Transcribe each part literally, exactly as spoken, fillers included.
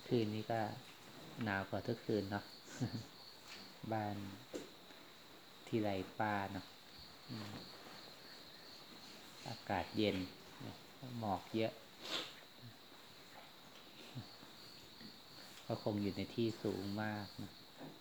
คืนนี้ก็หนาวกว่าทุกคืนเนาะ บ้านที่ไรป้าเนาะอากาศเย็นหมอกเยอะก็คงอยู่ในที่สูงมากนะ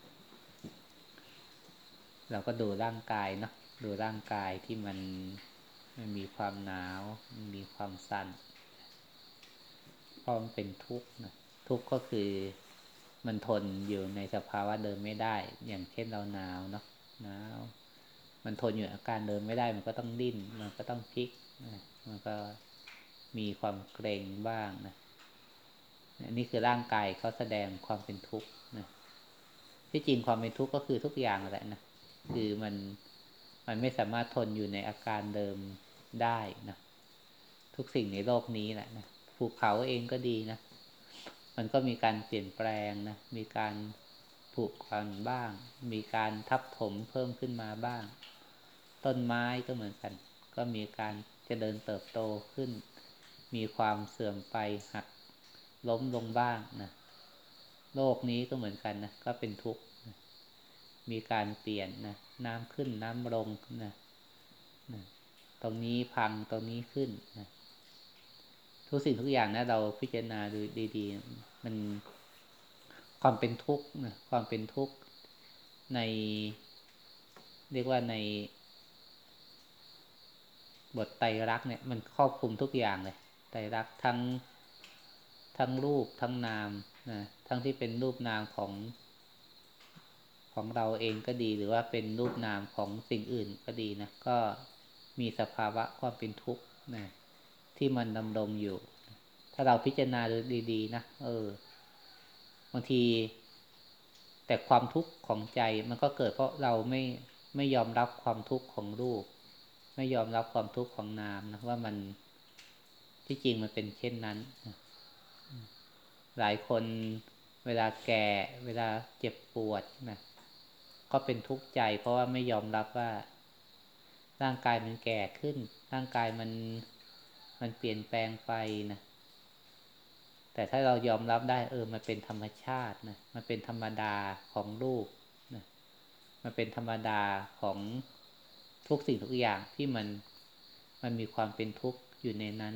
เราก็ดูร่างกายเนาะดูร่างกายที่มันมันมีความหนาวมันมีความสั่นเพราะมันเป็นทุกข์นะทุกข์ก็คือมันทนอยู่ในสภาวะเดิมไม่ได้อย่างเช่นเราหนาวเนาะหนาวมันทนอยู่อาการเดิมไม่ได้มันก็ต้องดิ้นมันก็ต้องพลิกนะมันก็มีความเกร็งบ้างนะนี่คือร่างกายเขาแสดงความเป็นทุกข์นะที่จริงความเป็นทุกข์ก็คือทุกอย่างแหละนะคือมันมันไม่สามารถทนอยู่ในอาการเดิมได้นะทุกสิ่งในโลกนี้แหละนะภูเขาเองก็ดีนะมันก็มีการเปลี่ยนแปลงนะมีการผุพังบ้างมีการทับถมเพิ่มขึ้นมาบ้างต้นไม้ก็เหมือนกันก็มีการเจริญเติบโตขึ้นมีความเสื่อมไปหักล้มลงบ้างนะโลกนี้ก็เหมือนกันนะก็เป็นทุกข์นะมีการเปลี่ยนนะน้ำขึ้นน้ำลงนะนะตรงนี้พังตรงนี้ขึ้นนะทุกสิ่งทุกอย่างนะเราพิจารณาดูดีๆมันความเป็นทุกข์นะความเป็นทุกข์ในเรียกว่าในบทไตรลักษณ์เนี่ยมันครอบคลุมทุกอย่างเลยไตรลักษณ์ทั้งทั้งรูปทั้งนามนะทั้งที่เป็นรูปนามของของเราเองก็ดีหรือว่าเป็นรูปนามของสิ่งอื่นก็ดีนะก็มีสภาวะความเป็นทุกข์นะที่มันดำรงอยู่ถ้าเราพิจารณาดูดีๆนะเออบางทีแต่ความทุกข์ของใจมันก็เกิดเพราะเราไม่ไม่ยอมรับความทุกข์ของรูปไม่ยอมรับความทุกข์ของนามนะว่ามันที่จริงมันเป็นเช่นนั้นหลายคนเวลาแก่เวลาเจ็บปวดนะก็เป็นทุกข์ใจเพราะว่าไม่ยอมรับว่าร่างกายมันแก่ขึ้นร่างกายมันมันเปลี่ยนแปลงไปนะแต่ถ้าเรายอมรับได้เออมันเป็นธรรมชาตินะมันเป็นธรรมดาของรูปนะมันเป็นธรรมดาของทุกสิ่งทุกอย่างที่มันมันมีความเป็นทุกข์อยู่ในนั้น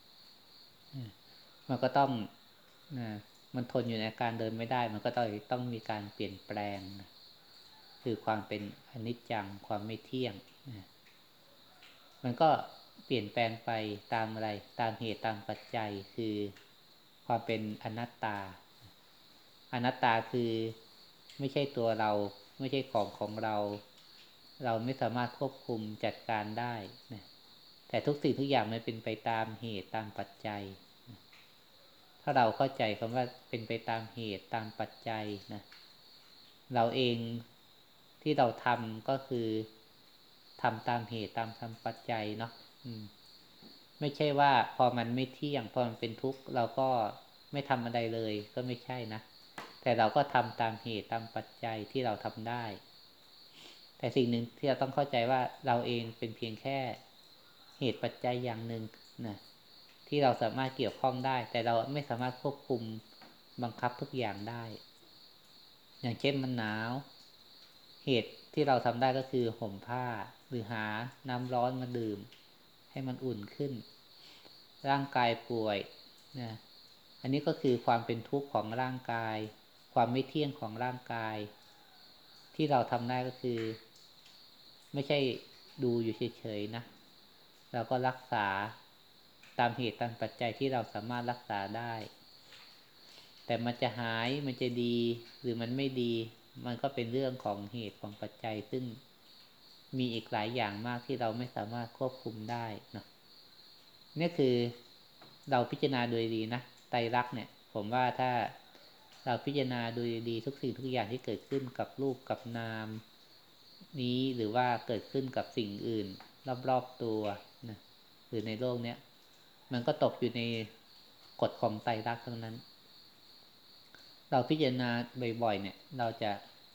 มันก็ต้องนะมันทนอยู่ในอาการเดินไม่ได้มันก็ต้องต้องมีการเปลี่ยนแปลงนะคือความเป็นอนิจจังความไม่เที่ยงนะมันก็เปลี่ยนแปลงไปตามอะไรตามเหตุตามปัจจัยคือความเป็นอนัตตาอนัตตาคือไม่ใช่ตัวเราไม่ใช่ของของเราเราไม่สามารถควบคุมจัดการได้นะแต่ทุกสิ่งทุกอย่างมันเป็นไปตามเหตุตามปัจจัยนะถ้าเราเข้าใจคำว่าเป็นไปตามเหตุตามปัจจัยนะเราเองที่เราทำก็คือทำตามเหตุตามทำปัจจัยเนาะไม่ใช่ว่าพอมันไม่เที่ยงพอมันเป็นทุกข์เราก็ไม่ทำอะไรเลยก็ไม่ใช่นะแต่เราก็ทำตามเหตุตามปัจจัยที่เราทำได้แต่สิ่งหนึ่งที่เราต้องเข้าใจว่าเราเองเป็นเพียงแค่เหตุปัจจัยอย่างหนึ่งนะที่เราสามารถเกี่ยวข้องได้แต่เราไม่สามารถควบคุมบังคับทุกอย่างได้อย่างเช่นมันหนาวเหตุที่เราทำได้ก็คือห่มผ้าหรือหาน้ำร้อนมาดื่มให้มันอุ่นขึ้นร่างกายป่วยนะอันนี้ก็คือความเป็นทุกข์ของร่างกายความไม่เที่ยงของร่างกายที่เราทำได้ก็คือไม่ใช่ดูอยู่เฉยๆนะเราก็รักษาตามเหตุตามปัจจัยที่เราสามารถรักษาได้แต่มันจะหายมันจะดีหรือมันไม่ดีมันก็เป็นเรื่องของเหตุของปัจจัยซึ่งมีอีกหลายอย่างมากที่เราไม่สามารถควบคุมได้นะนี่คือเราพิจารณาโดยดีนะไตรลักษณ์เนี่ยผมว่าถ้าเราพิจารณาโดยดีทุกสิ่งทุกอย่างที่เกิดขึ้นกับรูปกับนามนี้หรือว่าเกิดขึ้นกับสิ่งอื่นรอบๆตัวนะหรือในโลกเนี้ยมันก็ตกอยู่ในกฎของไตรลักษณ์ทั้งนั้นเราพิจารณาบ่อยๆเนี่ยเราจะ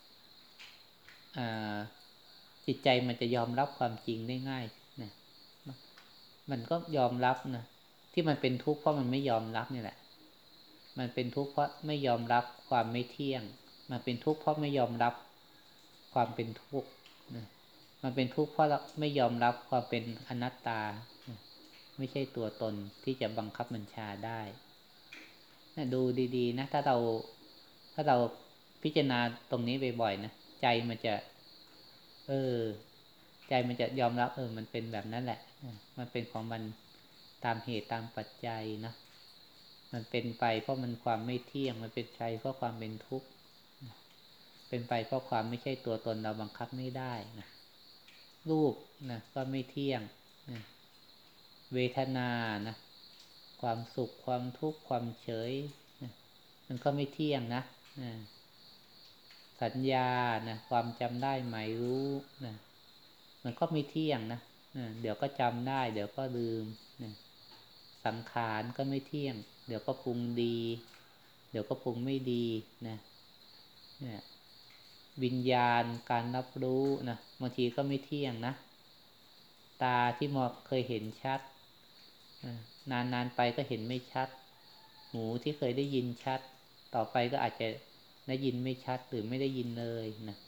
จิตใจมันจะยอมรับความจริงได้ง่ายนะมันก็ยอมรับนะที่มันเป็นทุกข์เพราะมันไม่ยอมรับนี่แหละมันเป็นทุกข์เพราะไม่ยอมรับความไม่เที่ยงมันเป็นทุกข์เพราะไม่ยอมรับความเป็นทุกข์นะมันเป็นทุกข์เพราะไม่ยอมรับความเป็นอนัตตานะไม่ใช่ตัวตนที่จะบังคับบัญชาได้นะดูดีๆนะถ้าเราถ้าเราพิจารณาตรงนี้บ่อยๆนะใจมันจะเออใจมันจะยอมรับเออมันเป็นแบบนั้นแหละมันเป็นของมันตามเหตุตามปัจจัยนะมันเป็นไปเพราะมันความไม่เที่ยงมันเป็นไปเพราะความเป็นทุกข์เป็นไปเพราะความไม่ใช่ตัวตนเราบังคับไม่ได้นะรูปนะก็ไม่เที่ยงนะเวทนานะความสุขความทุกข์ความเฉยนะมันก็ไม่เที่ยงนะนะสัญญานะความจำได้หมายรู้นะมันก็ไม่เที่ยงนะนะเดี๋ยวก็จำได้เดี๋ยวก็ลืมนะสังขารก็ไม่เที่ยงเดี๋ยวก็ปรุงดีเดี๋ยวก็ปรุงไม่ดีนะเนี่ยวิญญาณการรับรู้นะบางทีก็ไม่เที่ยงนะตาที่มองเคยเห็นชัดนานๆไปก็เห็นไม่ชัดหูที่เคยได้ยินชัดต่อไปก็อาจจะได้ยินไม่ชัดหรือไม่ได้ยินเลยนะ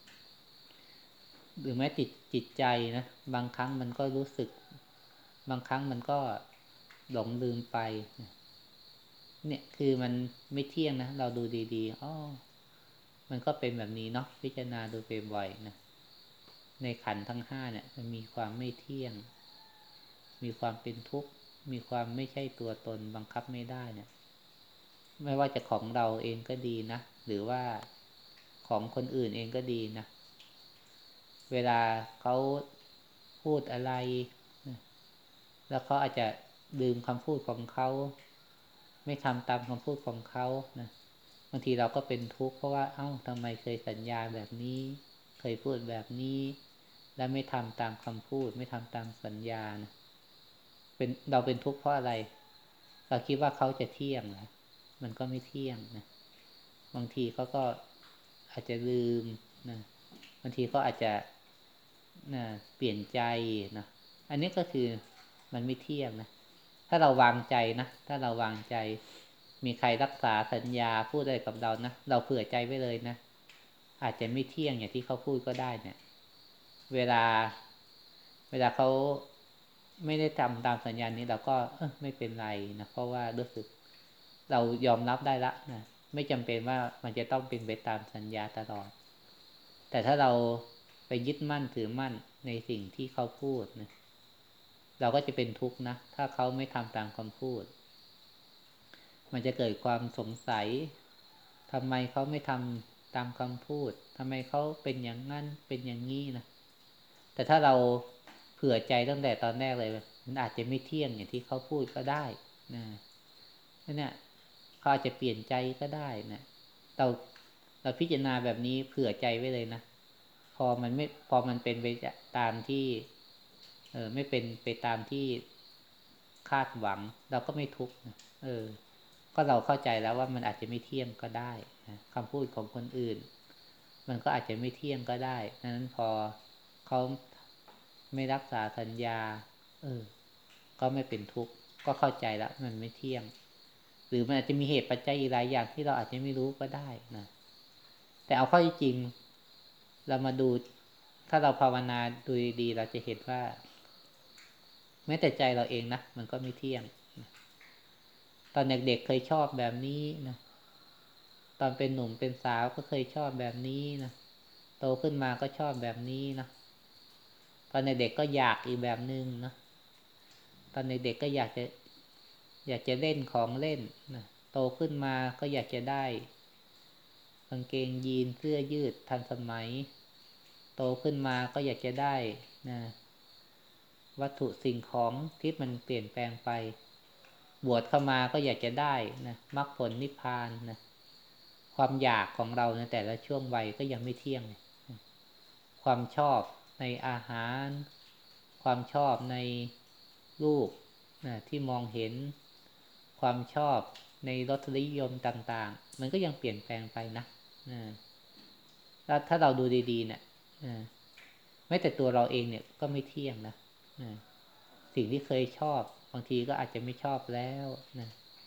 หรือแม้ติดจิตใจนะบางครั้งมันก็รู้สึกบางครั้งมันก็หลงลืมไปเนี่ยคือมันไม่เที่ยงนะเราดูดีๆอ๋อมันก็เป็นแบบนี้เนาะพิจารณาดูบ่อยๆนะในขันธ์ทั้งห้าเนี่ยมันมีความไม่เที่ยงมีความเป็นทุกข์มีความไม่ใช่ตัวตนบังคับไม่ได้เนี่ยไม่ว่าจะของเราเองก็ดีนะหรือว่าของคนอื่นเองก็ดีนะเวลาเขาพูดอะไรนะแล้วเขาอาจจะลืมคำพูดของเขาไม่ทำตามคำพูดของเขานะบางทีเราก็เป็นทุกข์เพราะว่าเอ้าทำไมเคยสัญญาแบบนี้เคยพูดแบบนี้แล้วไม่ทำตามคำพูดไม่ทำตามสัญญานะเป็นเราเป็นทุกข์เพราะอะไรเราคิดว่าเขาจะเที่ยงนะมันก็ไม่เที่ยงนะบางทีเขาก็อาจจะลืมนะบางทีเขาอาจจะนะเปลี่ยนใจนะอันนี้ก็คือมันไม่เที่ยงนะถ้าเราวางใจนะถ้าเราวางใจมีใครรักษาสัญญาพูดอะไรกับเรานะเราเผื่อใจไว้เลยนะอาจจะไม่เที่ยงอย่างที่เขาพูดก็ได้เนี่ยเวลาเวลาเขาไม่ได้ทำตามสัญญานี้เราก็เออไม่เป็นไรนะเพราะว่ารู้สึกเรายอมรับได้ละนะไม่จำเป็นว่ามันจะต้องเป็นไปตามสัญญาตลอดแต่ถ้าเราไปยึดมั่นถือมั่นในสิ่งที่เขาพูดนะเราก็จะเป็นทุกข์นะถ้าเขาไม่ทำตามคำพูดมันจะเกิดความสงสัยทำไมเขาไม่ทำตามคำพูดทำไมเขาเป็นอย่างนั้นเป็นอย่างนี้นะแต่ถ้าเราเผื่อใจตั้งแต่ตอนแรกเลยมันอาจจะไม่เที่ยงอย่างที่เขาพูดก็ได้นะนั่นเนี่ยเขาอาจจะเปลี่ยนใจก็ได้นะเราเราพิจารณาแบบนี้เผื่อใจไว้เลยนะพอมันไม่พอมันเป็นไปตามที่เออไม่เป็นไปตามที่คาดหวังเราก็ไม่ทุกข์นะเออก็เราเข้าใจแล้วว่ามันอาจจะไม่เที่ยงก็ได้นะคำพูดของคนอื่นมันก็อาจจะไม่เที่ยงก็ได้นั้นพอเขาไม่รักษาสัญญาเออก็ไม่เป็นทุกข์ก็เข้าใจแล้วมันไม่เที่ยงหรือมันอาจจะมีเหตุปัจจัยอีกหลายอย่างที่เราอาจจะไม่รู้ก็ได้นะแต่เอาเข้าจริงเรามาดูถ้าเราภาวนาดูดีๆเราจะเห็นว่าแม้แต่ใจเราเองนะมันก็ไม่เที่ยงตอนเด็กๆเคยชอบแบบนี้นะตอนเป็นหนุ่มเป็นสาวก็เคยชอบแบบนี้นะโตขึ้นมาก็ชอบแบบนี้นะตอนเด็กๆก็อยากอีกแบบนึงนะตอนเด็กๆก็อยากจะอยากจะเล่นของเล่นนะโตขึ้นมาก็อยากจะได้กางเกงยีนเสื้อยืดทันสมัยโตขึ้นมาก็อยากจะได้นะวัตถุสิ่งของที่มันเปลี่ยนแปลงไปบวชเข้ามาก็อยากจะได้นะมรรคผลนิพพานนะความอยากของเราในแต่ละช่วงวัยก็ยังไม่เที่ยงความชอบในอาหารความชอบในรูปนะที่มองเห็นความชอบในรสนิยมต่างๆมันก็ยังเปลี่ยนแปลงไปนะแล้วถ้าเราดูดีๆเนี่ยแม้แต่ตัวเราเองเนี่ยก็ไม่เที่ยงนะสิ่งที่เคยชอบบางทีก็อาจจะไม่ชอบแล้วนะ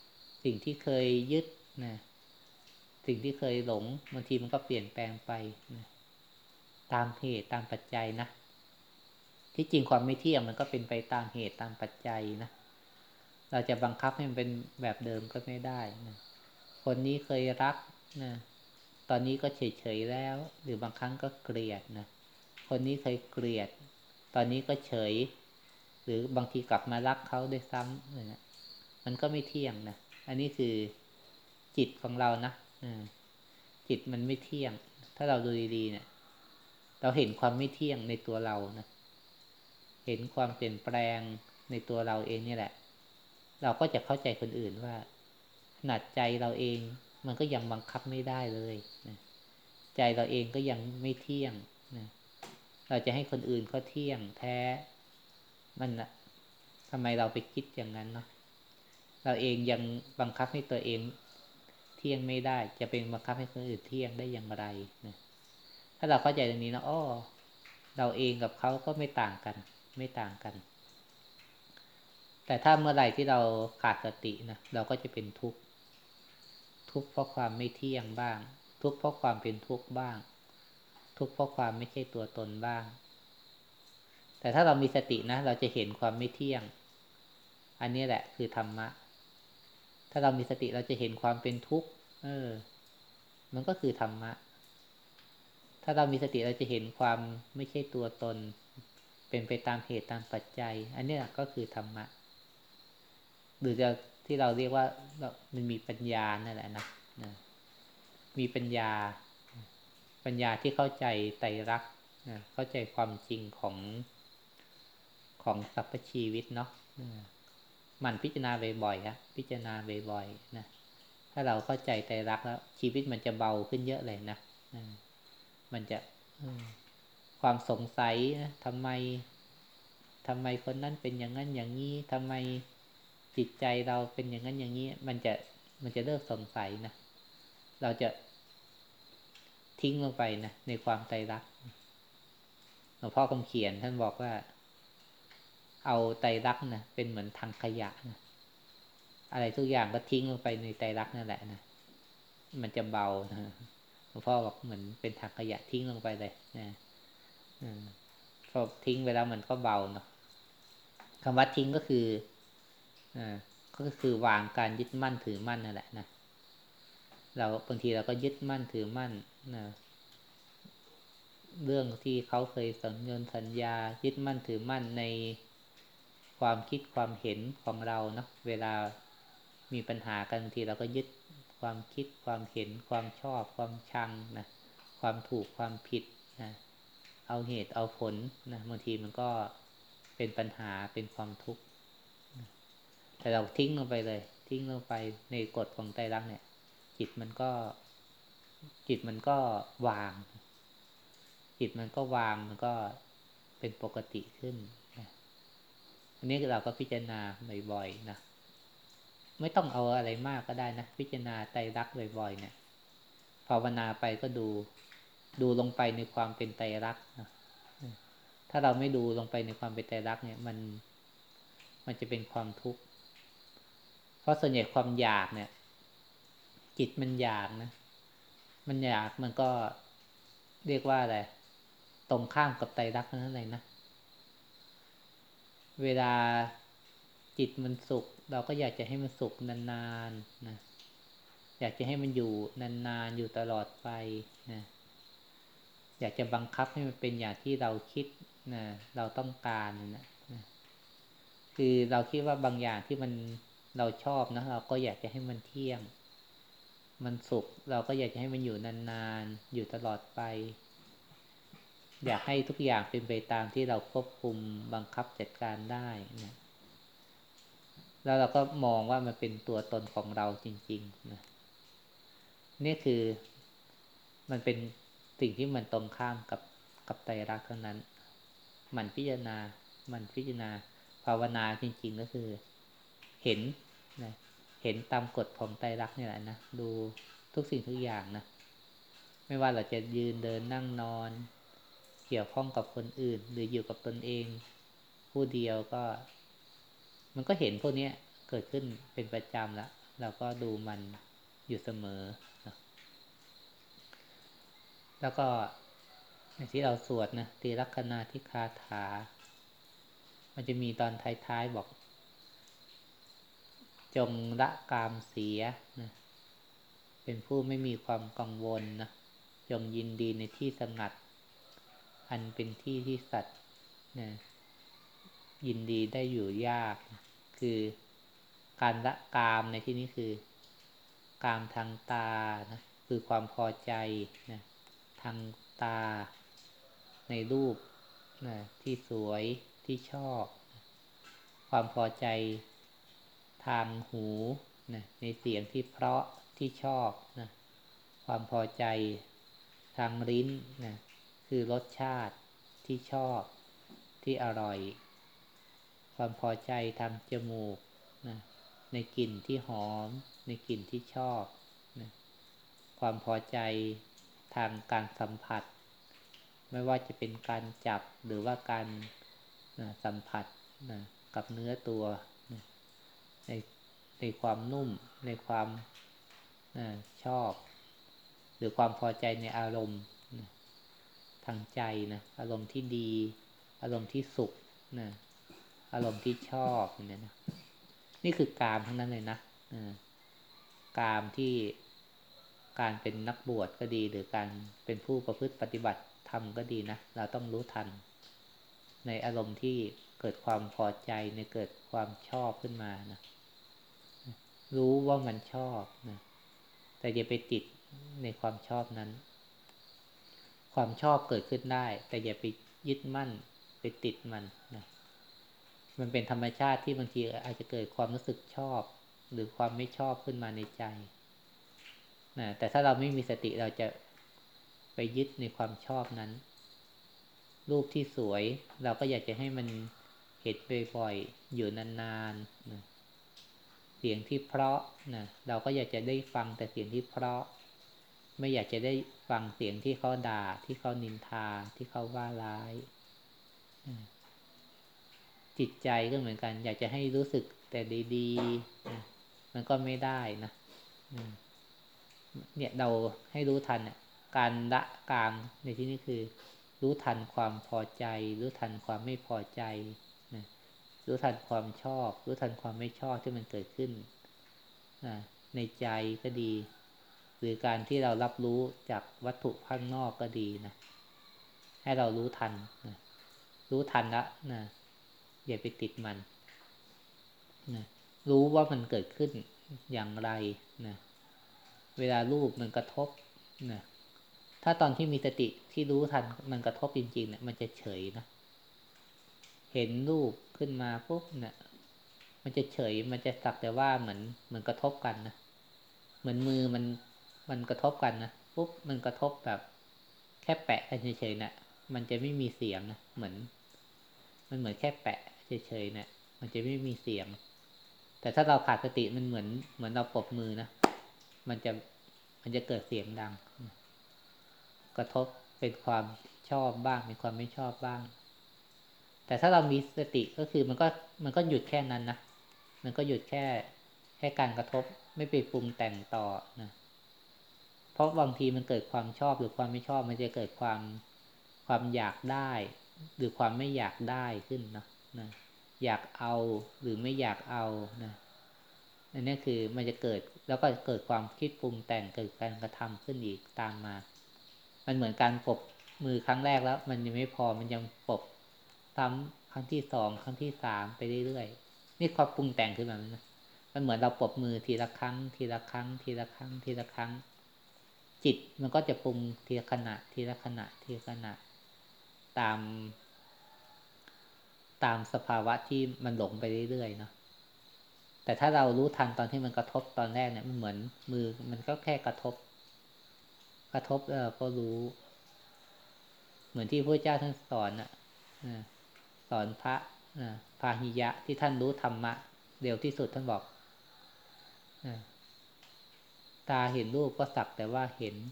สิ่งที่เคยยึดนะสิ่งที่เคยหลงบางทีมันก็เปลี่ยนแปลงไปนะตามเหตุตามปัจจัยนะที่จริงความไม่เที่ยงมันก็เป็นไปตามเหตุตามปัจจัยนะเราจะบังคับให้มันเป็นแบบเดิมก็ไม่ได้นะคนนี้เคยรักนะตอนนี้ก็เฉยๆแล้วหรือบางครั้งก็เกลียดนะคนนี้เคยเกลียดตอนนี้ก็เฉยหรือบางทีกลับมารักเขาด้วยซ้ำเลยนะมันก็ไม่เที่ยงนะอันนี้คือจิตของเรานะจิตมันไม่เที่ยงถ้าเราดูดีๆเนี่ยเราเห็นความไม่เที่ยงในตัวเรานะเห็นความเปลี่ยนแปลงในตัวเราเองนี่แหละเราก็จะเข้าใจคนอื่นว่าขนาดใจเราเองมันก็ยังบังคับไม่ได้เลยนะใจเราเองก็ยังไม่เที่ยงนะเราจะให้คนอื่นเขาเที่ยงแท้มันนะทำไมเราไปคิดอย่างนั้นเนาะเราเองยังบังคับให้ตัวเองเที่ยงไม่ได้จะเป็นบังคับให้คนอื่นเที่ยงได้อย่างไรนะถ้าเราเข้าใจตรงนี้นะอ้อเราเองกับเขาก็ไม่ต่างกันไม่ต่างกันแต่ถ้าเมื่อไหร่ที่เราขาดสตินะเราก็จะเป็นทุกข์ทุกข์เพราะความไม่เที่ยงบ้างทุกข์เพราะความเป็นทุกข์บ้างทุกข์เพราะความไม่ใช่ตัวตนบ้างแต่ถ้าเรามีสตินะเราจะเห็นความไม่เที่ยงอันนี้แหละคือธรรมะถ้าเรามีสติเราจะเห็นความเป็นทุกข์เออมันก็คือธรรมะถ้าเรามีสติเราจะเห็นความไม่ใช่ตัวตนเป็นไปตามเหตุตามปัจจัยอันนี้ก็คือธรรมะหรือจะที่เราเรียกว่ามันมีปัญญานั่นแหละนะนะมีปัญญาปัญญาที่เข้าใจไตรลักษณ์นะเข้าใจความจริงของของสรรพชีวิตเนาะมันพิจารณาบ่อยๆนะพิจารณาบ่อยๆนะถ้าเราเข้าใจไตรลักษณ์แล้วชีวิตมันจะเบาขึ้นเยอะเลยนะมันจะความสงสัยนะทำไมทำไมคนนั้นเป็นอย่างนั้นอย่างนี้ทำไมจิตใจเราเป็นอย่างนั้นอย่างนี้มันจะมันจะเลิกสงสัยนะเราจะทิ้งลงไปนะในความไตรลักษณ์หลวงพ่อคำเขียนท่านบอกว่าเอาไตรลักษณ์นะเป็นเหมือนถังขยะนะอะไรทุกอย่างก็ทิ้งลงไปในไตรลักษณ์นั่นแหละนะมันจะเบานะหลวงพ่อบอกเหมือนเป็นถังขยะทิ้งลงไปเลยนะพอทิ้งไปแล้วมันก็เบาเนาะคำว่าทิ้งก็คืออ่าก็คือวางการยึดมั่นถือมั่นนั่นแหละนะเราบางทีเราก็ยึดมั่นถือมั่นนะเรื่องที่เขาเคยสัญญาสัญญายึดมั่นถือมั่นในความคิดความเห็นของเราเนาะเวลามีปัญหากันบางทีเราก็ยึดความคิดความเห็นความชอบความชังนะความถูกความผิดนะเอาเหตุเอาผลนะบางทีมันก็เป็นปัญหาเป็นความทุกข์แต่เราทิ้งลงไปเลยทิ้งลงไปในกฎของไตรลักษณ์เนี่ยจิตมันก็จิตมันก็วางจิตมันก็วางมันก็เป็นปกติขึ้นนะอันนี้เราก็พิจารณาบ่อยๆนะไม่ต้องเอาอะไรมากก็ได้นะพิจารณาไตรลักษณ์บ่อยๆเนี่ยภาวนาไปก็ดูดูลงไปในความเป็นไตรลักษณ์นะถ้าเราไม่ดูลงไปในความเป็นไตรลักษณ์เนี่ยมันมันจะเป็นความทุกข์เพราะส่วนใหญ่ความอยากเนี่ยจิตมันอยากนะมันอยากมันก็เรียกว่าอะไรตรงข้ามกับไตรลักษณ์นั่นเลยนะเวลาจิตมันสุขเราก็อยากจะให้มันสุขนานๆนะอยากจะให้มันอยู่นานๆอยู่ตลอดไปนะอยากจะบังคับให้มันเป็นอย่างที่เราคิดนะเราต้องการนะนะคือเราคิดว่าบางอย่างที่มันเราชอบนะเราก็อยากจะให้มันเที่ยงมันสุขเราก็อยากจะให้มันอยู่นานๆอยู่ตลอดไปอยากให้ทุกอย่างเป็นไปตามที่เราควบคุมบังคับจัดการได้นะแล้วเราก็มองว่ามันเป็นตัวตนของเราจริงๆนะนี่คือมันเป็นสิ่งที่มันตรงข้ามกับกับไตรลักษณ์เท่านั้นมันพิจารณามันพิจารณาภาวนาจริงๆก็คือเห็นนะเห็นตามกฎของไตรลักษณ์นี่แหละนะดูทุกสิ่งทุกอย่างนะไม่ว่าเราจะยืนเดินนั่งนอนเกี่ยวข้องกับคนอื่นหรืออยู่กับตนเองผู้เดียวก็มันก็เห็นพวกนี้เกิดขึ้นเป็นประจำแล้วเราก็ดูมันอยู่เสมอนะแล้วก็อย่างที่เราสวดนะตีลักขณาธิคาถามันจะมีตอนท้ายๆบอกจงละกามเสียนะเป็นผู้ไม่มีความกังวลนะจงยินดีในที่สงัดอันเป็นที่ที่สัตว์นะยินดีได้อยู่ยากนะคือการละกามในที่นี้คือกามทางตานะคือความพอใจนะทางตาในรูปนะที่สวยที่ชอบนะความพอใจทางหูนะในเสียงที่เพราะที่ชอบนะความพอใจทางลิ้นนะคือรสชาติที่ชอบที่อร่อยความพอใจทางจมูกนะในกลิ่นที่หอมในกลิ่นที่ชอบนะความพอใจทางการสัมผัสไม่ว่าจะเป็นการจับหรือว่าการนะสัมผัสนะกับเนื้อตัวนะในในความนุ่มในความนะชอบหรือความพอใจในอารมณ์นะทางใจนะอารมณ์ที่ดีอารมณ์ที่สุขนะอารมณ์ที่ชอบเนี่ยนะนี่คือกามทั้งนั้นเลยนะกามที่การเป็นนักบวชก็ดีหรือการเป็นผู้ประพฤติปฏิบัติธรรมก็ดีนะเราต้องรู้ทันในอารมณ์ที่เกิดความพอใจในเกิดความชอบขึ้นมานะรู้ว่ามันชอบนะแต่อย่าไปติดในความชอบนั้นความชอบเกิดขึ้นได้แต่อย่าไปยึดมั่นไปติดมันนะมันเป็นธรรมชาติที่บางทีอาจจะเกิดความรู้สึกชอบหรือความไม่ชอบขึ้นมาในใจนะแต่ถ้าเราไม่มีสติเราจะไปยึดในความชอบนั้นรูปที่สวยเราก็อยากจะให้มันเห็นบ่อยๆอยู่นานๆนะเสียงที่เพราะนะเราก็อยากจะได้ฟังแต่เสียงที่เพราะไม่อยากจะได้ฟังเสียงที่เขาด่าที่เขานินทาที่เขาว่าร้ายจิตใจก็เหมือนกันอยากจะให้รู้สึกแต่ดีๆนะมันก็ไม่ได้นะเนี่ยเราให้รู้ทันเนี่ยการละกามในที่นี้คือรู้ทันความพอใจรู้ทันความไม่พอใจนะรู้ทันความชอบรู้ทันความไม่ชอบที่มันเกิดขึ้นนะในใจก็ดีหรือการที่เรารับรู้จากวัตถุข้างนอกก็ดีนะให้เรารู้ทันนะรู้ทันละนะอย่าไปติดมันนะรู้ว่ามันเกิดขึ้นอย่างไรนะเวลารูปมันกระทบนะถ้าตอนที่มีสติที่รู้ทันมันกระทบจริงๆเนี่ยมันจะเฉยนะเห็นรูปขึ้นมาปุ๊บเนี่ยมันจะเฉยมันจะสักแต่ว่าเหมือนเหมือนกระทบกันนะเหมือนมือมันมันกระทบกันนะปุ๊บมันกระทบแบบแค่แปะกันเฉยๆนะมันจะไม่มีเสียงนะเหมือนมันเหมือนแค่แปะเฉยๆเนะมันจะไม่มีเสียงแต่ถ้าเราขาดสติมันเหมือนเหมือนเราปรบมือนะมันจะมันจะเกิดเสียงดังกระทบเป็นความชอบบ้างเป็นความไม่ชอบบ้างแต่ถ้าเรามีสติก็คือมันก็มันก็หยุดแค่นั้นนะมันก็หยุดแค่แค่การกระทบไม่ไปปรุงแต่งต่อนะเพราะบางทีมันเกิดความชอบหรือความไม่ชอบมันจะเกิดความความอยากได้หรือความไม่อยากได้ขึ้นนะนะอยากเอาหรือไม่อยากเอานะอันนี้คือมันจะเกิดแล้วก็เกิดความคิดปรุงแต่งเกิดการกระทำขึ้นอีกตามมามันเหมือนการปรบมือครั้งแรกแล้วมันยังไม่พอมันยังปรบซ้ำครั้งที่สองครั้งที่สามไปเรื่อยๆนี่ความปรุงแต่งขึ้นแบบนั้นนะมันเหมือนเราปรบมือทีละครั้งทีละครั้งทีละครั้งทีละครั้งจิตมันก็จะปรุงทีละขณะทีละขณะทีละขณะตามตามสภาวะที่มันหลงไปเรื่อยๆเนาะแต่ถ้าเรารู้ทันตอนที่มันกระทบตอนแรกเนี่ยมันเหมือนมือมันก็แค่กระทบกระทบแล้วเราก็รู้เหมือนที่พระเจ้าท่านสอนอ่ะสอนพระพาหิยะที่ท่านรู้ธรรมะเร็วที่สุดท่านบอกตาเห็นรูปก็สักแต่ว่าเห็น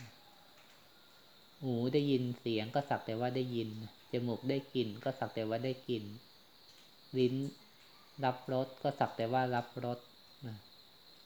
หูได้ยินเสียงก็สักแต่ว่าได้ยินจมูกได้กลิ่นก็สักแต่ว่าได้กลิ่นลิ้นรับรสก็สักแต่ว่ารับรส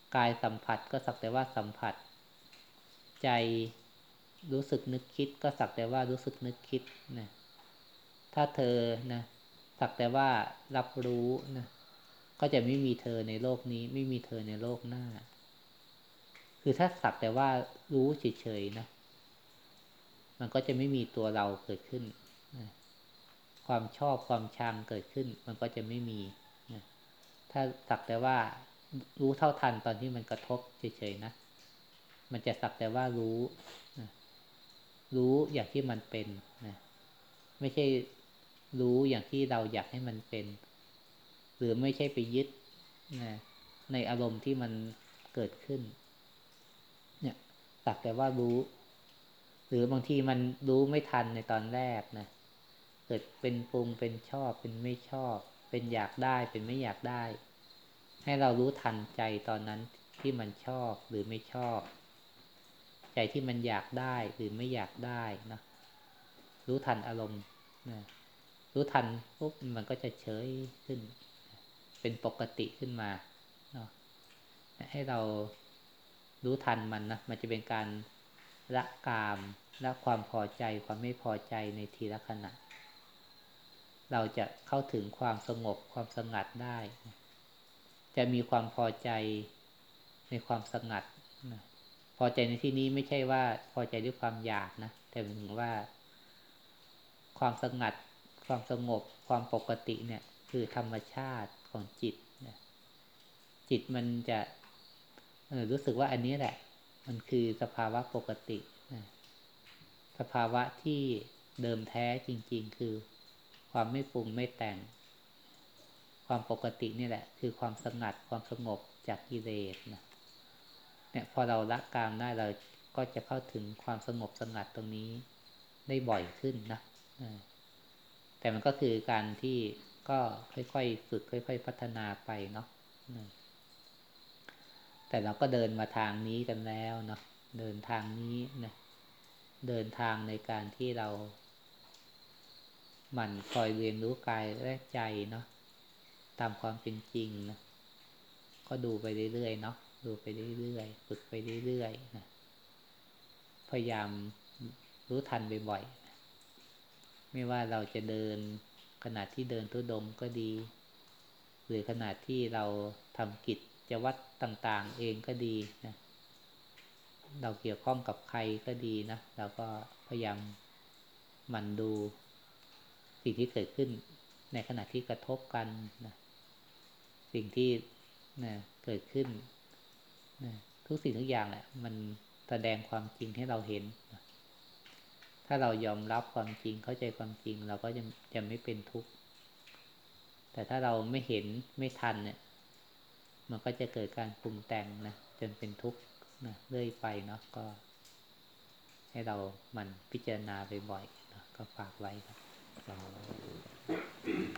กายสัมผัสก็สักแต่ว่าสัมผัสใจรู้สึกนึกคิดก็สักแต่ว่ารู้สึกนึกคิดนะถ้าเธอนะสักแต่ว่ารับรู้นะก็จะไม่มีเธอในโลกนี้ไม่มีเธอในโลกหน้าคือถ้าสักแต่ว่ารู้เฉยๆนะมันก็จะไม่มีตัวเราเกิดขึ้นนะความชอบความชังเกิดขึ้นมันก็จะไม่มีนะถ้าสักแต่ว่ารู้เท่าทันตอนที่มันกระทบเฉยๆนะมันจะสักแต่ว่ารู้นะรู้อย่างที่มันเป็นนะไม่ใช่รู้อย่างที่เราอยากให้มันเป็นหรือไม่ใช่ไปยึดนะในอารมณ์ที่มันเกิดขึ้นเนี่ยสักแต่ว่ารู้หรือบางทีมันรู้ไม่ทันในตอนแรกนะเกิดเป็นปรุงเป็นชอบเป็นไม่ชอบเป็นอยากได้เป็นไม่อยากได้ให้เรารู้ทันใจตอนนั้นที่มันชอบหรือไม่ชอบใจที่มันอยากได้หรือไม่อยากได้นะรู้ทันอารมณ์นะรู้ทันปุ๊บมันก็จะเฉยขึ้นเป็นปกติขึ้นมาเนาะให้เรารู้ทันมันนะมันจะเป็นการละกามละความพอใจความไม่พอใจในทีละขณะเราจะเข้าถึงความสงบความสงัดได้จะมีความพอใจในความสงัดนะพอใจในที่นี้ไม่ใช่ว่าพอใจด้วยความอยากนะแต่หมายถึงว่าความสงัดความสงบความปกติเนี่ยคือธรรมชาติของจิตนะจิตมันจะเออรู้สึกว่าอันนี้แหละมันคือสภาวะปกตินะสภาวะที่เดิมแท้จริงๆคือความไม่ปรุงไม่แต่งความปกตินี่แหละคือความสงัดความสงบจากกิเลสนะเนี่ยพอเราละกามได้เราก็จะเข้าถึงความสงบสงัดตรงนี้ได้บ่อยขึ้นนะแต่มันก็คือการที่ก็ค่อยๆฝึกค่อยๆพัฒนาไปเนาะแต่เราก็เดินมาทางนี้กันแล้วเนาะเดินทางนี้นะเดินทางในการที่เราหมั่นคอยเรียนรู้กายและใจเนาะตามความเป็นจริงนะก็ดูไปเรื่อยๆเนาะดูไปเรื่อยๆฝึกไปเรื่อยๆนะพยายามรู้ทันบ่อยๆไม่ว่าเราจะเดินขณะที่เดินธุดงค์ก็ดีหรือขณะที่เราทำกิจวัตรต่างๆเองก็ดีนะเราเกี่ยวข้องกับใครก็ดีนะเราก็พยายามหมั่นดูสิ่งที่เกิดขึ้นในขณะที่กระทบกันนะสิ่งที่นะเกิดขึ้นนะทุกสิ่งทุกอย่างแหละมันแสดงความจริงให้เราเห็นนะถ้าเรายอมรับความจริงเข้าใจความจริงเราก็จะจะไม่เป็นทุกข์แต่ถ้าเราไม่เห็นไม่ทันเนี่ยมันก็จะเกิดการปรุงแต่งนะจนเป็นทุกข์นะเรื่อยไปเนาะก็ให้เรามันพิจารณาบ่อยๆนะก็ฝากไว้ครับ